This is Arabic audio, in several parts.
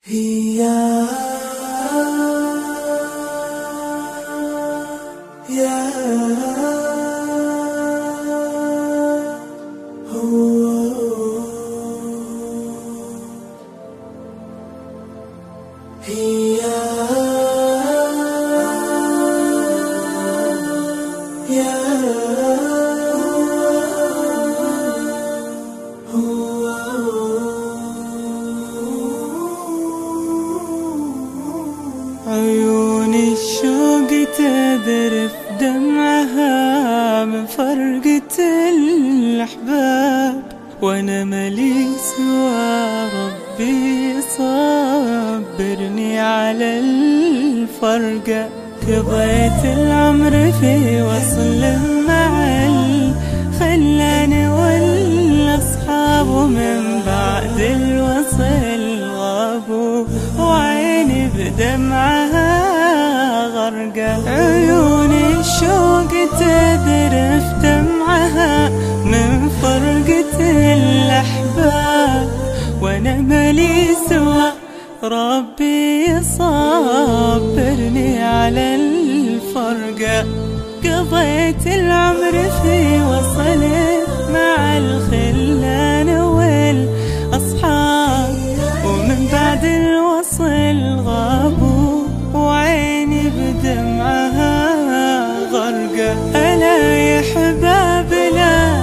عيون الشوق تذرف دمعها من فرقة الأحباب، وأنا ملي سوى ربي صبرني على الفرقة. قضيت العمر في وصل مع الخلان والأصحاب، ومن بعد الوصل غابوا وعيني بدمعها غرقة. عيون الشوق تذرف دمعها من فرقة الأحباب، وأنا ملي سوى ربي يصبرني على الفرقة. قضيت العمر في وصل مع الخلان والأصحاب، ومن بعد الوصل غابوا وعيني بدمعها غرقة. ألا يا حباب لا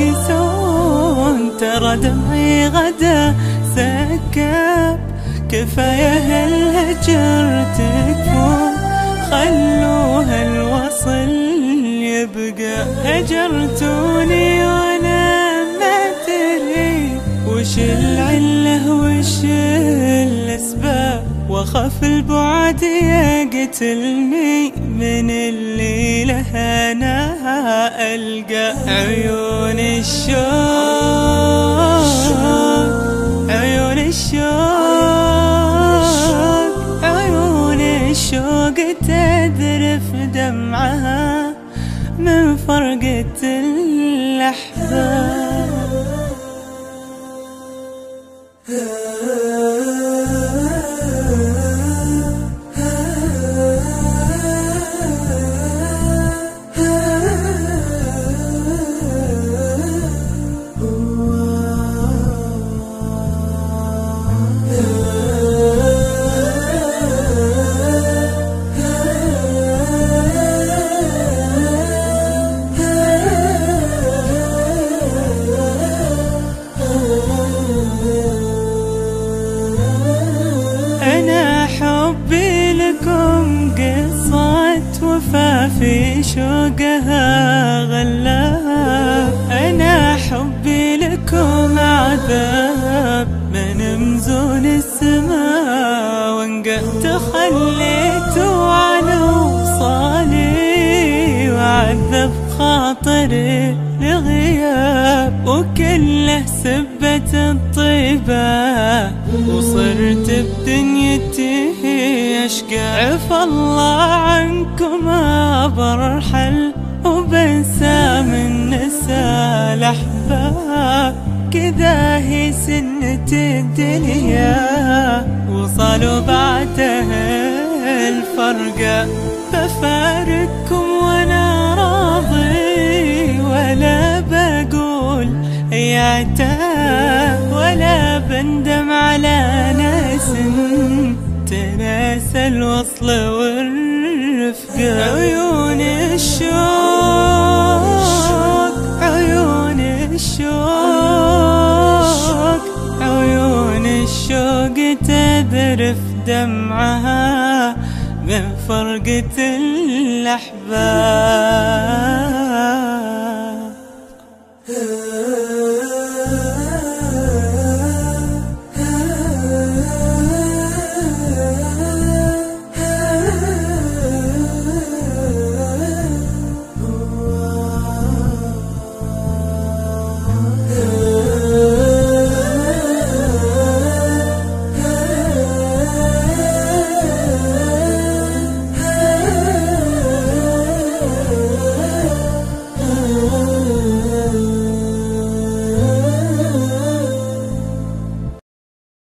تقسون، ترى دمعي غدا سكاب. كفاية هالهجر تكفون، خلوا هالوصل يبقى. هجرتوني وانا ما تدري وش العلة وش الأسباب، واخاف البعد يقتلني من الليلة انا ألقى. عيون الشوق عيون الشوق عيون الشوق تذرف دمعها من فرقة الأحباب. أنا حبي لكم قصة وفا في شوقها غلاب، أنا حبي لكم عذاب من مزون السماء وانقى. تخليتوا عن وصالي وعذب خاطري لغياب، وكله سبة الطيبة وصرت بدنيتي أشقى. عفى الله عنكم برحل وبنسى من نسى الأحباب. كذا هي سنة الدنيا، وصلوا بعدها الفرقة. بفارقكم وانا راضي، ولا بقول يا عتاب، ولا بندم على ناس تناسى الوصل والرفقة. عيون الشوق عيون الشوق عيون الشوق تذرف دمعها من فرقة الأحباب.